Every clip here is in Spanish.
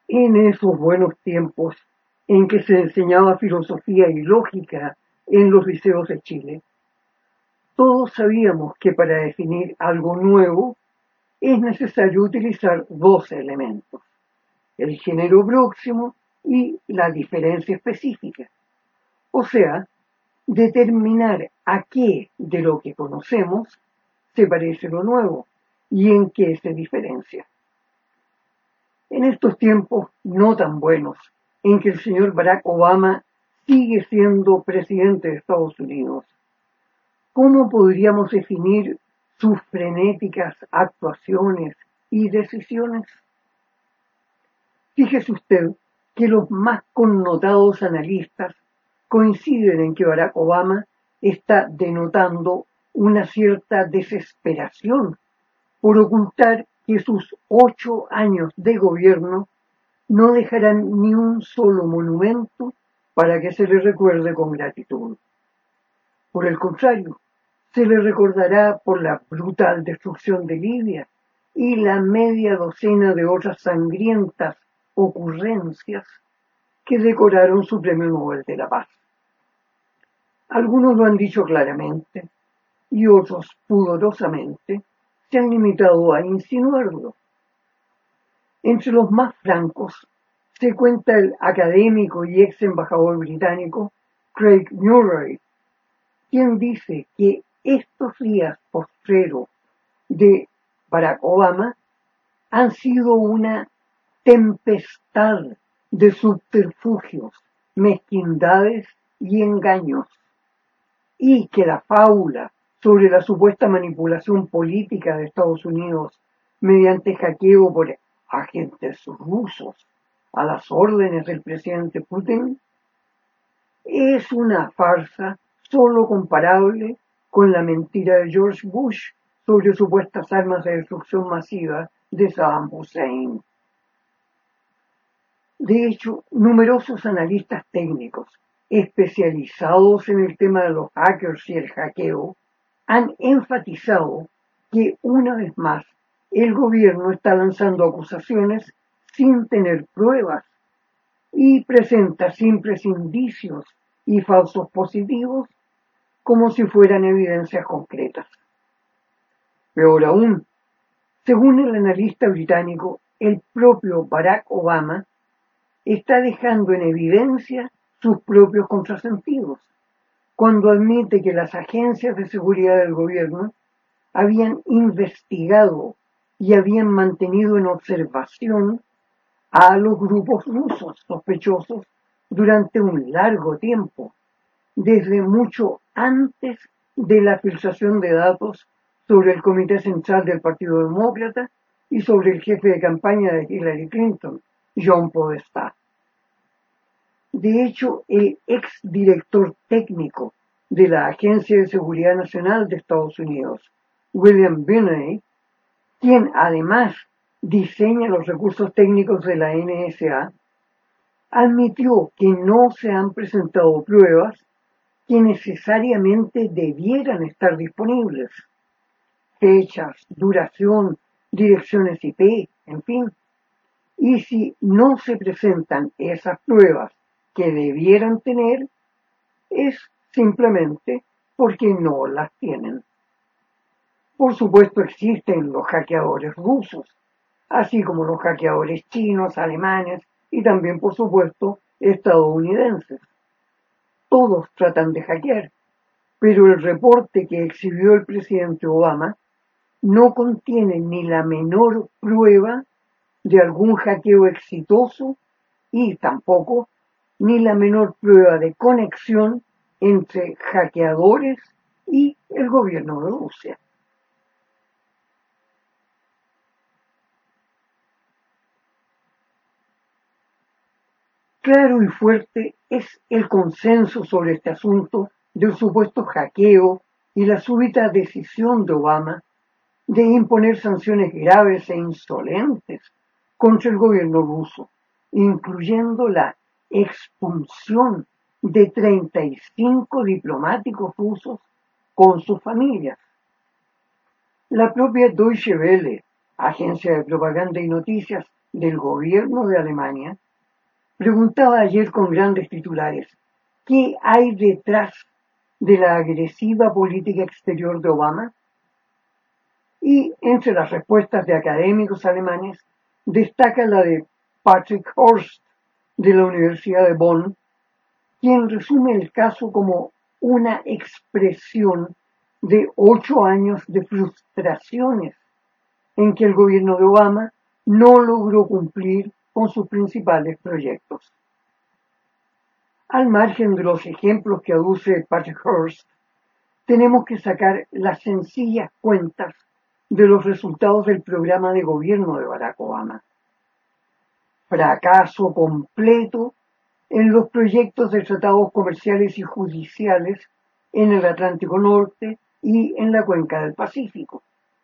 En esos buenos tiempos en que se enseñaba filosofía y lógica en los liceos de Chile, todos sabíamos que para definir algo nuevo es necesario utilizar dos elementos: el género próximo y la diferencia específica. O sea, determinar a qué de lo que conocemos se parece lo nuevo y en qué se diferencia. En estos tiempos no tan buenos, en que el señor Barack Obama sigue siendo presidente de Estados Unidos, ¿cómo podríamos definir sus frenéticas actuaciones y decisiones? Fíjese usted que los más connotados analistas coinciden en que Barack Obama está denotando una cierta desesperación por ocultar que sus 8 años de gobierno no dejarán ni un solo monumento para que se le recuerde con gratitud. Por el contrario, se le recordará por la brutal destrucción de Libia y la media docena de otras sangrientas ocurrencias que decoraron su Premio Nobel de la Paz. Algunos lo han dicho claramente y otros pudorosamente se han limitado a insinuarlo. Entre los más francos se cuenta el académico y ex embajador británico Craig Murray, quien dice que estos días postreros de Barack Obama han sido una tempestad de subterfugios, mezquindades y engaños, y que la fábula sobre la supuesta manipulación política de Estados Unidos mediante hackeo por agentes rusos a las órdenes del presidente Putin es una farsa solo comparable con la mentira de George Bush sobre supuestas armas de destrucción masiva de Saddam Hussein. De hecho, numerosos analistas técnicos especializados en el tema de los hackers y el hackeo han enfatizado que una vez más el gobierno está lanzando acusaciones sin tener pruebas y presenta simples indicios y falsos positivos como si fueran evidencias concretas. Peor aún, según el analista británico, el propio Barack Obama está dejando en evidencia sus propios contrasentidos cuando admite que las agencias de seguridad del gobierno habían investigado y habían mantenido en observación a los grupos rusos sospechosos durante un largo tiempo, desde mucho antes de la filtración de datos sobre el Comité Central del Partido Demócrata y sobre el jefe de campaña de Hillary Clinton, John Podesta. De hecho, el exdirector técnico de la Agencia de Seguridad Nacional de Estados Unidos, William Binney, quien además diseña los recursos técnicos de la NSA, admitió que no se han presentado pruebas que necesariamente debieran estar disponibles: fechas, duración, direcciones IP, en fin. Y si no se presentan esas pruebas que debieran tener, es simplemente porque no las tienen. Por supuesto existen los hackeadores rusos, así como los hackeadores chinos, alemanes y también, por supuesto, estadounidenses. Todos tratan de hackear, pero el reporte que exhibió el presidente Obama no contiene ni la menor prueba de algún hackeo exitoso y tampoco ni la menor prueba de conexión entre hackeadores y el gobierno de Rusia. Claro y fuerte es el consenso sobre este asunto del supuesto hackeo y la súbita decisión de Obama de imponer sanciones graves e insolentes contra el gobierno ruso, incluyendo la expulsión de 35 diplomáticos rusos con sus familias. La propia Deutsche Welle, agencia de propaganda y noticias del gobierno de Alemania, preguntaba ayer con grandes titulares, ¿qué hay detrás de la agresiva política exterior de Obama? Y entre las respuestas de académicos alemanes destaca la de Patrick Horst de la Universidad de Bonn, quien resume el caso como una expresión de 8 años de frustraciones en que el gobierno de Obama no logró cumplir con sus principales proyectos. Al margen de los ejemplos que aduce Patrick Horst, tenemos que sacar las sencillas cuentas de los resultados del programa de gobierno de Barack Obama. Fracaso completo en los proyectos de tratados comerciales y judiciales en el Atlántico Norte y en la cuenca del Pacífico.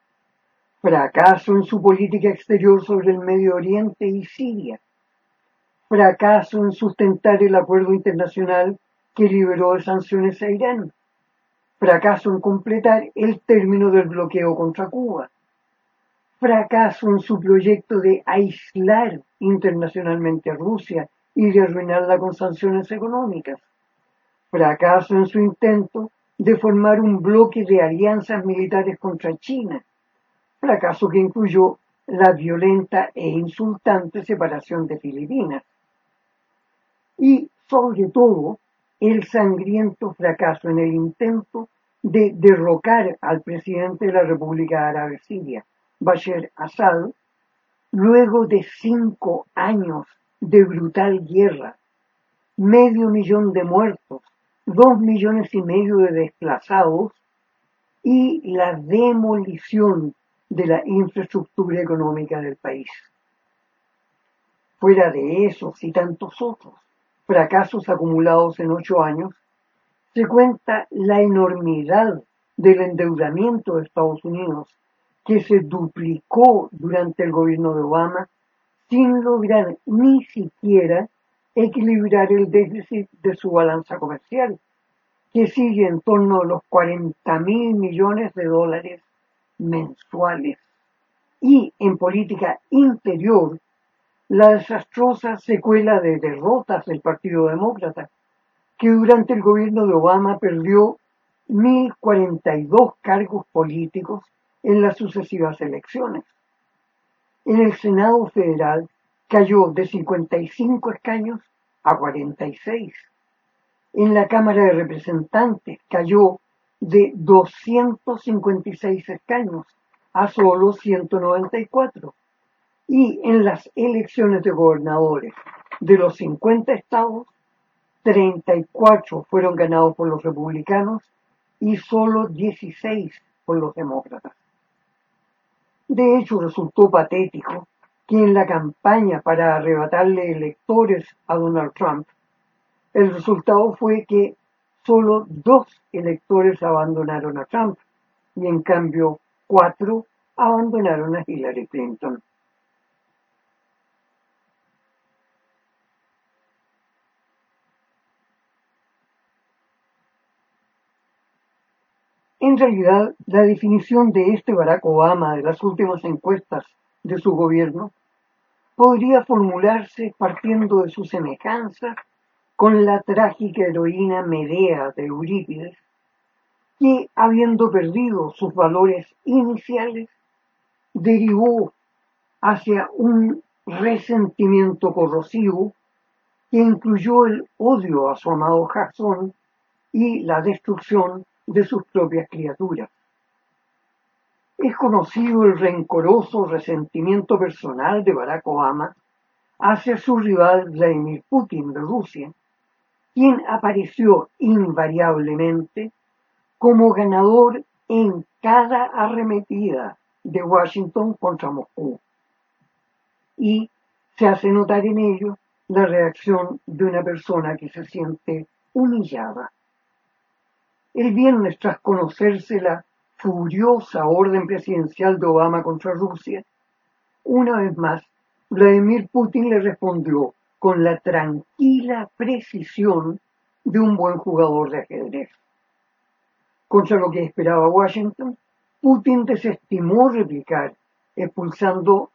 Fracaso en su política exterior sobre el Medio Oriente y Siria. Fracaso en sustentar el acuerdo internacional que liberó de sanciones a Irán. Fracaso en completar el término del bloqueo contra Cuba. Fracaso en su proyecto de aislar internacionalmente a Rusia y de arruinarla con sanciones económicas. Fracaso en su intento de formar un bloque de alianzas militares contra China. Fracaso que incluyó la violenta e insultante separación de Filipinas. Y, sobre todo, el sangriento fracaso en el intento de derrocar al presidente de la República Árabe Siria, Bashar Assad, luego de 5 años de brutal guerra, 500.000 de muertos, 2,5 millones de desplazados y la demolición de la infraestructura económica del país. Fuera de esos y tantos otros fracasos acumulados en 8 años, se cuenta la enormidad del endeudamiento de Estados Unidos, que se duplicó durante el gobierno de Obama sin lograr ni siquiera equilibrar el déficit de su balanza comercial, que sigue en torno a los 40.000 millones de dólares mensuales. Y en política interior, la desastrosa secuela de derrotas del Partido Demócrata, que durante el gobierno de Obama perdió 1.042 cargos políticos en las sucesivas elecciones. En el Senado Federal cayó de 55 escaños a 46. En la Cámara de Representantes cayó de 256 escaños a solo 194. Y en las elecciones de gobernadores de los 50 estados, 34 fueron ganados por los republicanos y solo 16 por los demócratas. De hecho, resultó patético que en la campaña para arrebatarle electores a Donald Trump, el resultado fue que solo 2 electores abandonaron a Trump y en cambio 4 abandonaron a Hillary Clinton. En realidad, la definición de este Barack Obama de las últimas encuestas de su gobierno podría formularse partiendo de su semejanza con la trágica heroína Medea de Eurípides, que, habiendo perdido sus valores iniciales, derivó hacia un resentimiento corrosivo que incluyó el odio a su amado Jasón y la destrucción de sus propias criaturas. Es conocido el rencoroso resentimiento personal de Barack Obama hacia su rival Vladimir Putin de Rusia, quien apareció invariablemente como ganador en cada arremetida de Washington contra Moscú. Y se hace notar en ello la reacción de una persona que se siente humillada. El viernes, tras conocerse la furiosa orden presidencial de Obama contra Rusia, una vez más, Vladimir Putin le respondió con la tranquila precisión de un buen jugador de ajedrez. Contra lo que esperaba Washington, Putin desestimó replicar, expulsando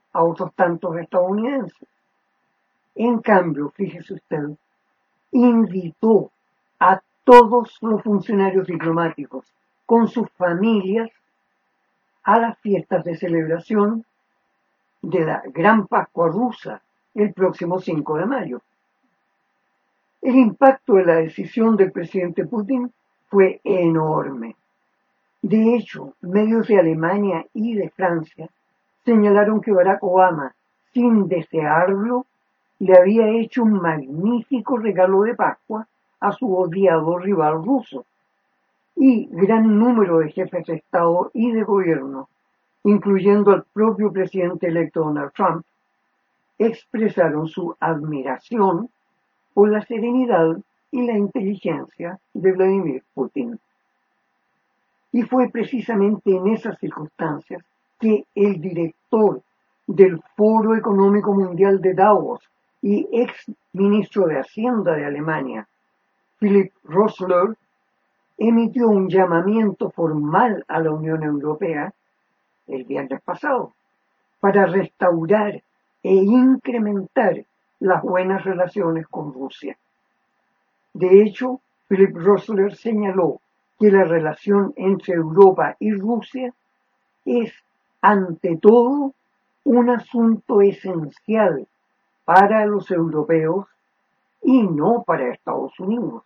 a otros tantos estadounidenses. En cambio, fíjese usted, invitó a todos los funcionarios diplomáticos con sus familias a las fiestas de celebración de la Gran Pascua rusa el próximo 5 de mayo. El impacto de la decisión del presidente Putin fue enorme. De hecho, medios de Alemania y de Francia señalaron que Barack Obama, sin desearlo, le había hecho un magnífico regalo de Pascua a su odiado rival ruso. Y gran número de jefes de Estado y de gobierno, incluyendo al propio presidente electo Donald Trump, expresaron su admiración por la serenidad y la inteligencia de Vladimir Putin. Y fue precisamente en esas circunstancias que el director del Foro Económico Mundial de Davos y ex ministro de Hacienda de Alemania, Philipp Rösler, emitió un llamamiento formal a la Unión Europea el viernes pasado para restaurar e incrementar las buenas relaciones con Rusia. De hecho, Philipp Rösler señaló que la relación entre Europa y Rusia es, ante todo, un asunto esencial para los europeos y no para Estados Unidos.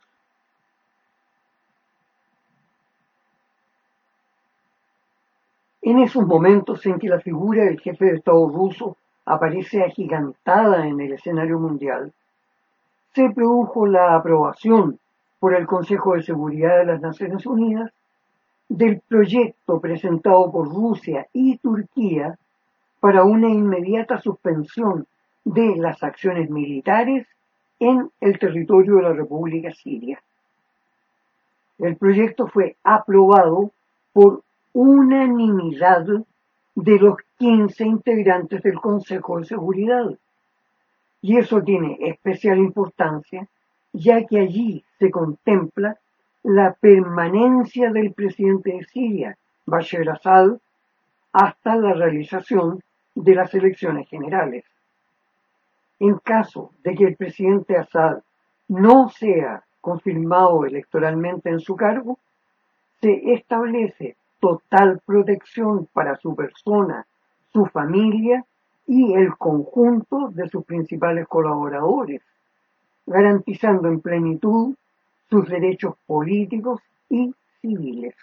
En esos momentos en que la figura del jefe de Estado ruso aparece agigantada en el escenario mundial, se produjo la aprobación por el Consejo de Seguridad de las Naciones Unidas del proyecto presentado por Rusia y Turquía para una inmediata suspensión de las acciones militares en el territorio de la República Siria. El proyecto fue aprobado por unanimidad de los 15 integrantes del Consejo de Seguridad. Y eso tiene especial importancia, ya que allí se contempla la permanencia del presidente de Siria, Bashar al-Assad, hasta la realización de las elecciones generales. En caso de que el presidente Assad no sea confirmado electoralmente en su cargo, se establece total protección para su persona, su familia y el conjunto de sus principales colaboradores, garantizando en plenitud sus derechos políticos y civiles.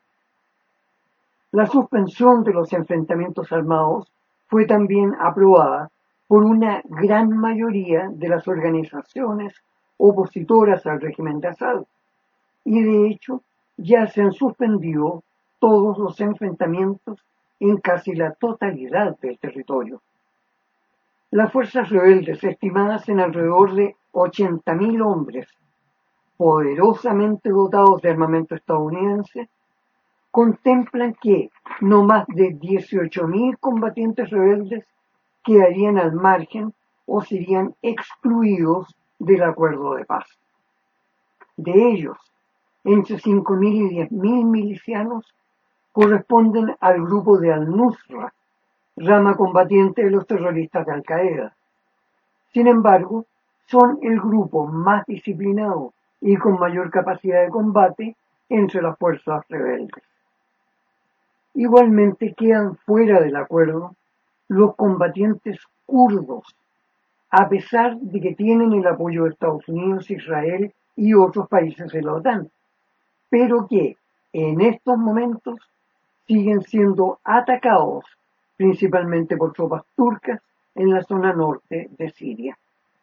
La suspensión de los enfrentamientos armados fue también aprobada por una gran mayoría de las organizaciones opositoras al régimen de Assad, y de hecho ya se han suspendido todos los enfrentamientos en casi la totalidad del territorio. Las fuerzas rebeldes, estimadas en alrededor de 80.000 hombres, poderosamente dotados de armamento estadounidense, contemplan que no más de 18.000 combatientes rebeldes quedarían al margen o serían excluidos del acuerdo de paz. De ellos, entre 5.000 y 10.000 milicianos corresponden al grupo de Al-Nusra, rama combatiente de los terroristas de Al-Qaeda. Sin embargo, son el grupo más disciplinado y con mayor capacidad de combate entre las fuerzas rebeldes. Igualmente quedan fuera del acuerdo los combatientes kurdos, a pesar de que tienen el apoyo de Estados Unidos, Israel y otros países de la OTAN, pero que en estos momentos siguen siendo atacados principalmente por tropas turcas en la zona norte de Siria.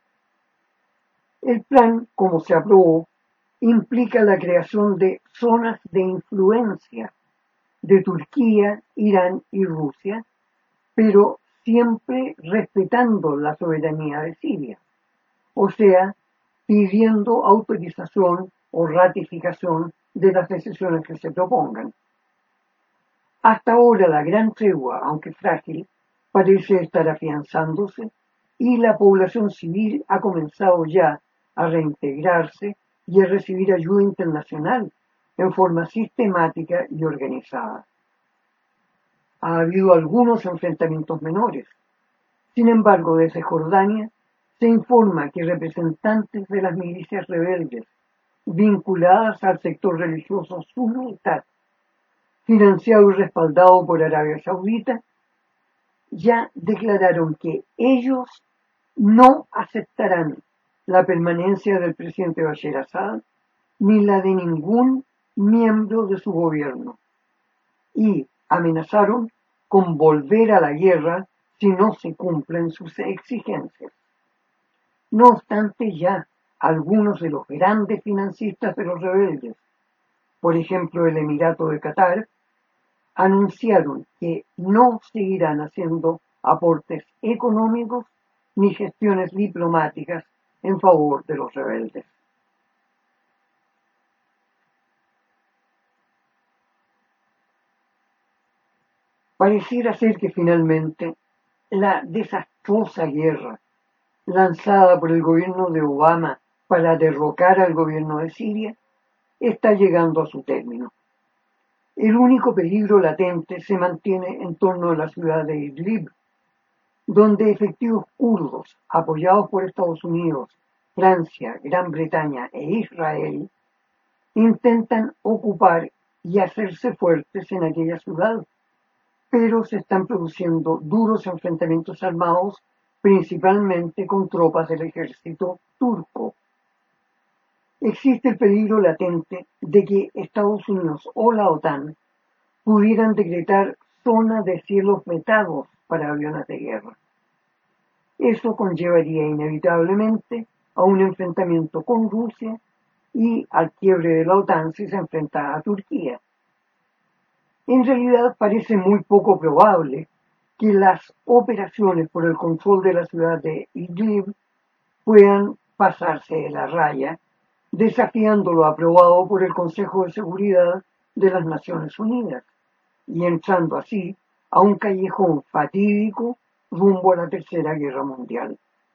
El plan, como se aprobó, implica la creación de zonas de influencia de Turquía, Irán y Rusia, pero siempre respetando la soberanía de Siria, o sea, pidiendo autorización o ratificación de las decisiones que se propongan. Hasta ahora la gran tregua, aunque frágil, parece estar afianzándose y la población civil ha comenzado ya a reintegrarse y a recibir ayuda internacional en forma sistemática y organizada. Ha habido algunos enfrentamientos menores, Sin embargo, desde Jordania se informa que representantes de las milicias rebeldes vinculadas al sector religioso sunita, financiado y respaldado por Arabia Saudita, ya declararon que ellos no aceptarán la permanencia del presidente Bashar Assad ni la de ningún miembro de su gobierno y amenazaron con volver a la guerra si no se cumplen sus exigencias. No obstante, ya algunos de los grandes financistas de los rebeldes, por ejemplo el Emirato de Qatar, anunciaron que no seguirán haciendo aportes económicos ni gestiones diplomáticas en favor de los rebeldes. Pareciera ser que finalmente la desastrosa guerra lanzada por el gobierno de Obama para derrocar al gobierno de Siria está llegando a su término. El único peligro latente se mantiene en torno a la ciudad de Idlib, donde efectivos kurdos, apoyados por Estados Unidos, Francia, Gran Bretaña e Israel, intentan ocupar y hacerse fuertes en aquella ciudad, pero se están produciendo duros enfrentamientos armados, principalmente con tropas del ejército turco. Existe el peligro latente de que Estados Unidos o la OTAN pudieran decretar zona de cielos vetados para aviones de guerra. Eso conllevaría inevitablemente a un enfrentamiento con Rusia y al quiebre de la OTAN si se enfrenta a Turquía. En realidad parece muy poco probable que las operaciones por el control de la ciudad de Idlib puedan pasarse de la raya, desafiando lo aprobado por el Consejo de Seguridad de las Naciones Unidas y entrando así a un callejón fatídico rumbo a la Tercera Guerra Mundial.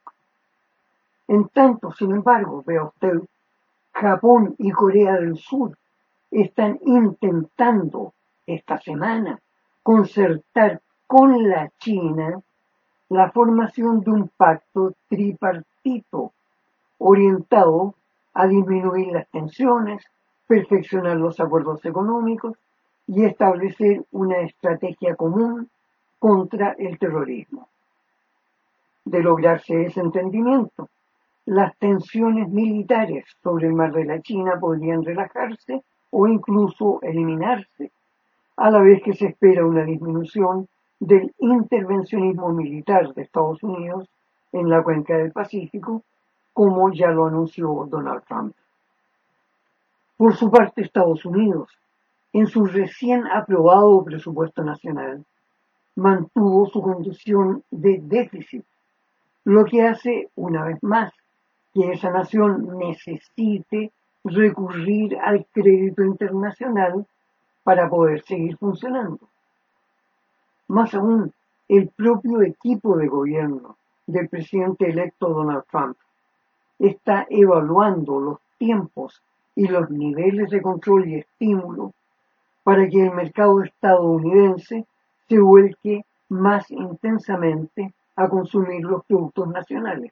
En tanto, sin embargo, vea usted, Japón y Corea del Sur están intentando esta semana concertar con la China la formación de un pacto tripartito orientado a disminuir las tensiones, perfeccionar los acuerdos económicos y establecer una estrategia común contra el terrorismo. De lograrse ese entendimiento, las tensiones militares sobre el mar de la China podrían relajarse o incluso eliminarse, a la vez que se espera una disminución del intervencionismo militar de Estados Unidos en la cuenca del Pacífico, como ya lo anunció Donald Trump. Por su parte, Estados Unidos, en su recién aprobado presupuesto nacional, mantuvo su condición de déficit, lo que hace, una vez más, que esa nación necesite recurrir al crédito internacional para poder seguir funcionando. Más aún, el propio equipo de gobierno del presidente electo Donald Trump está evaluando los tiempos y los niveles de control y estímulo para que el mercado estadounidense se vuelque más intensamente a consumir los productos nacionales.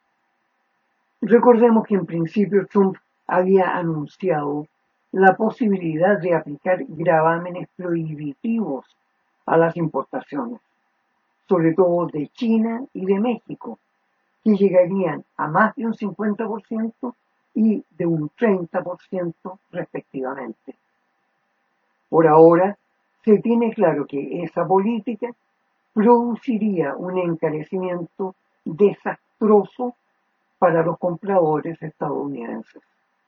Recordemos que en principio Trump había anunciado la posibilidad de aplicar gravámenes prohibitivos a las importaciones, sobre todo de China y de México, que llegarían a más de un 50% y de un 30% respectivamente. Por ahora, se tiene claro que esa política produciría un encarecimiento desastroso para los compradores estadounidenses.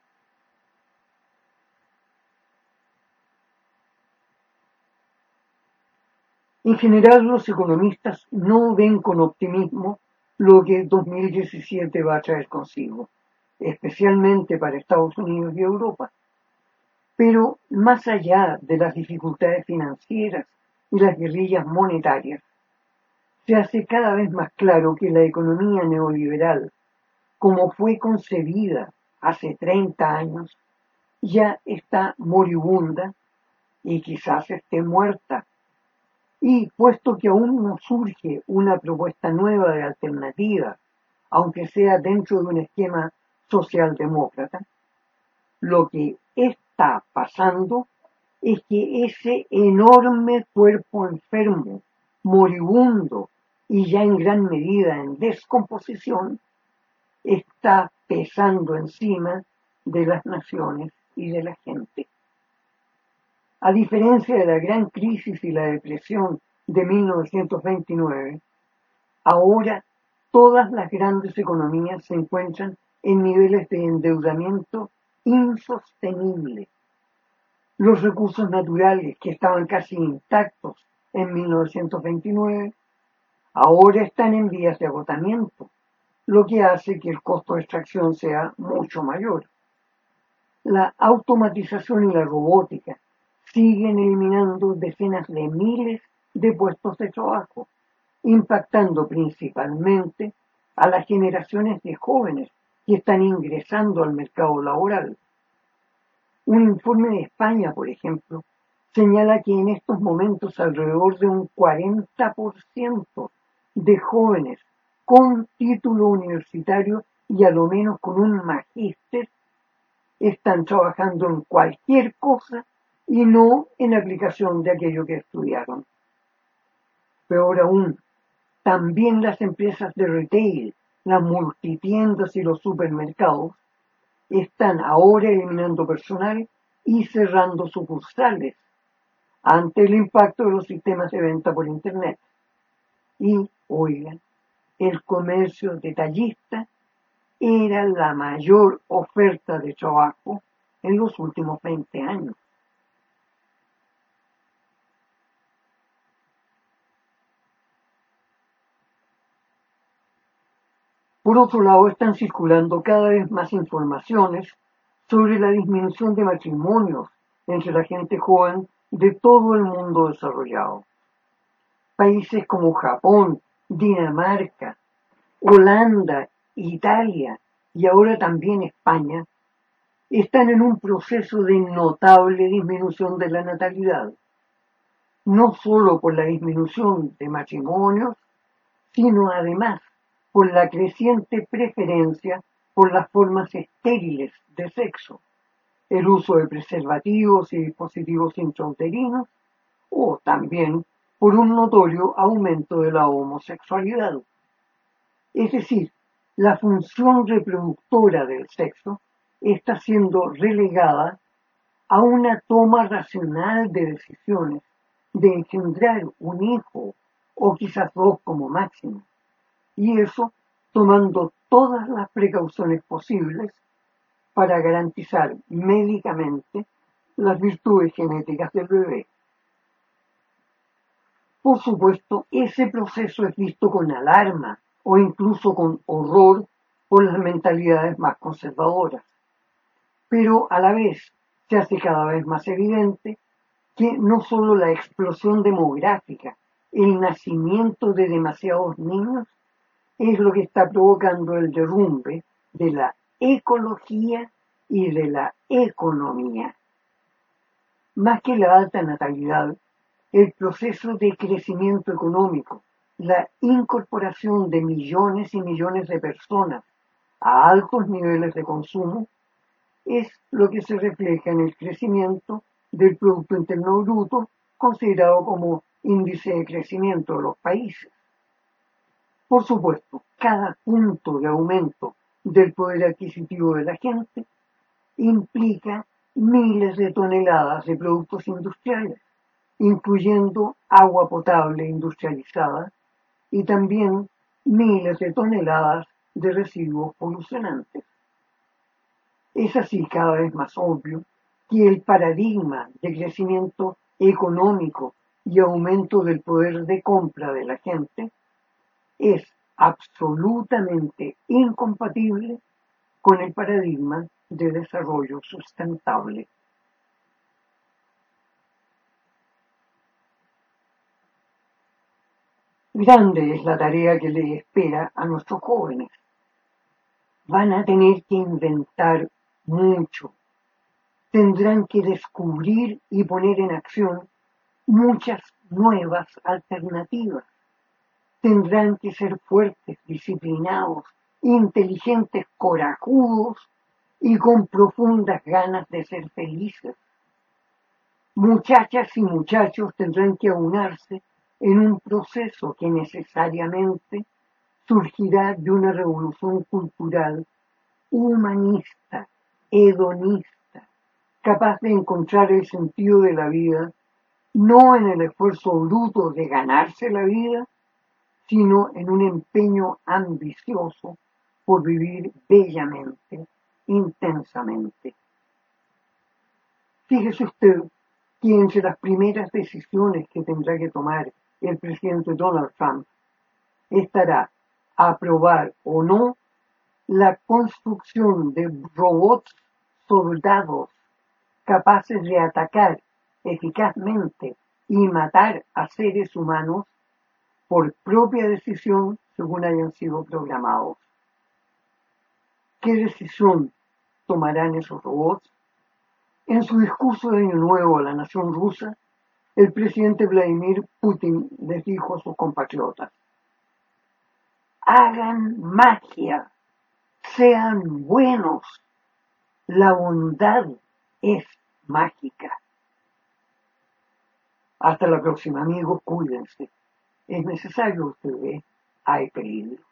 En general, los economistas no ven con optimismo lo que 2017 va a traer consigo, especialmente para Estados Unidos y Europa. Pero más allá de las dificultades financieras y las guerrillas monetarias, se hace cada vez más claro que la economía neoliberal, como fue concebida hace 30 años, ya está moribunda y quizás esté muerta. Y puesto que aún no surge una propuesta nueva de alternativa, aunque sea dentro de un esquema socialdemócrata, lo que está pasando es que ese enorme cuerpo enfermo, moribundo y ya en gran medida en descomposición, está pesando encima de las naciones y de la gente. A diferencia de la gran crisis y la depresión de 1929, ahora todas las grandes economías se encuentran en niveles de endeudamiento insostenible. Los recursos naturales que estaban casi intactos en 1929 ahora están en vías de agotamiento, lo que hace que el costo de extracción sea mucho mayor. La automatización y la robótica siguen eliminando decenas de miles de puestos de trabajo, impactando principalmente a las generaciones de jóvenes que están ingresando al mercado laboral. Un informe de España, por ejemplo, señala que en estos momentos alrededor de un 40% de jóvenes con título universitario y a lo menos con un magíster están trabajando en cualquier cosa y no en aplicación de aquello que estudiaron. Peor aún, también las empresas de retail, las multitiendas y los supermercados están ahora eliminando personal y cerrando sucursales ante el impacto de los sistemas de venta por Internet. Y, oigan, el comercio detallista era la mayor oferta de trabajo en los últimos 20 años. Por otro lado, están circulando cada vez más informaciones sobre la disminución de matrimonios entre la gente joven de todo el mundo desarrollado. Países como Japón, Dinamarca, Holanda, Italia y ahora también España están en un proceso de notable disminución de la natalidad, no solo por la disminución de matrimonios, sino además por la creciente preferencia por las formas estériles de sexo, el uso de preservativos y dispositivos intrauterinos, o también por un notorio aumento de la homosexualidad. Es decir, la función reproductora del sexo está siendo relegada a una toma racional de decisiones de engendrar un hijo o quizás dos como máximo, y eso tomando todas las precauciones posibles para garantizar médicamente las virtudes genéticas del bebé. Por supuesto, ese proceso es visto con alarma o incluso con horror por las mentalidades más conservadoras, pero a la vez se hace cada vez más evidente que no solo la explosión demográfica, el nacimiento de demasiados niños, es lo que está provocando el derrumbe de la ecología y de la economía. Más que la alta natalidad, el proceso de crecimiento económico, la incorporación de millones y millones de personas a altos niveles de consumo, es lo que se refleja en el crecimiento del Producto Interno Bruto, considerado como índice de crecimiento de los países. Por supuesto, cada punto de aumento del poder adquisitivo de la gente implica miles de toneladas de productos industriales, incluyendo agua potable industrializada y también miles de toneladas de residuos polucionantes. Es así cada vez más obvio que el paradigma de crecimiento económico y aumento del poder de compra de la gente es absolutamente incompatible con el paradigma de desarrollo sustentable. Grande es la tarea que le espera a nuestros jóvenes. Van a tener que inventar mucho. Tendrán que descubrir y poner en acción muchas nuevas alternativas. Tendrán que ser fuertes, disciplinados, inteligentes, corajudos y con profundas ganas de ser felices. Muchachas y muchachos tendrán que aunarse en un proceso que necesariamente surgirá de una revolución cultural humanista, hedonista, capaz de encontrar el sentido de la vida no en el esfuerzo bruto de ganarse la vida, sino en un empeño ambicioso por vivir bellamente, intensamente. Fíjese usted que entre las primeras decisiones que tendrá que tomar el presidente Donald Trump estará aprobar o no la construcción de robots soldados capaces de atacar eficazmente y matar a seres humanos por propia decisión según hayan sido programados. ¿Qué decisión tomarán esos robots? En su discurso de Año Nuevo a la nación rusa, el presidente Vladimir Putin les dijo a sus compatriotas: hagan magia, sean buenos, la bondad es mágica. Hasta la próxima, amigos, cuídense. Es necesario, usted ve, hay peligro.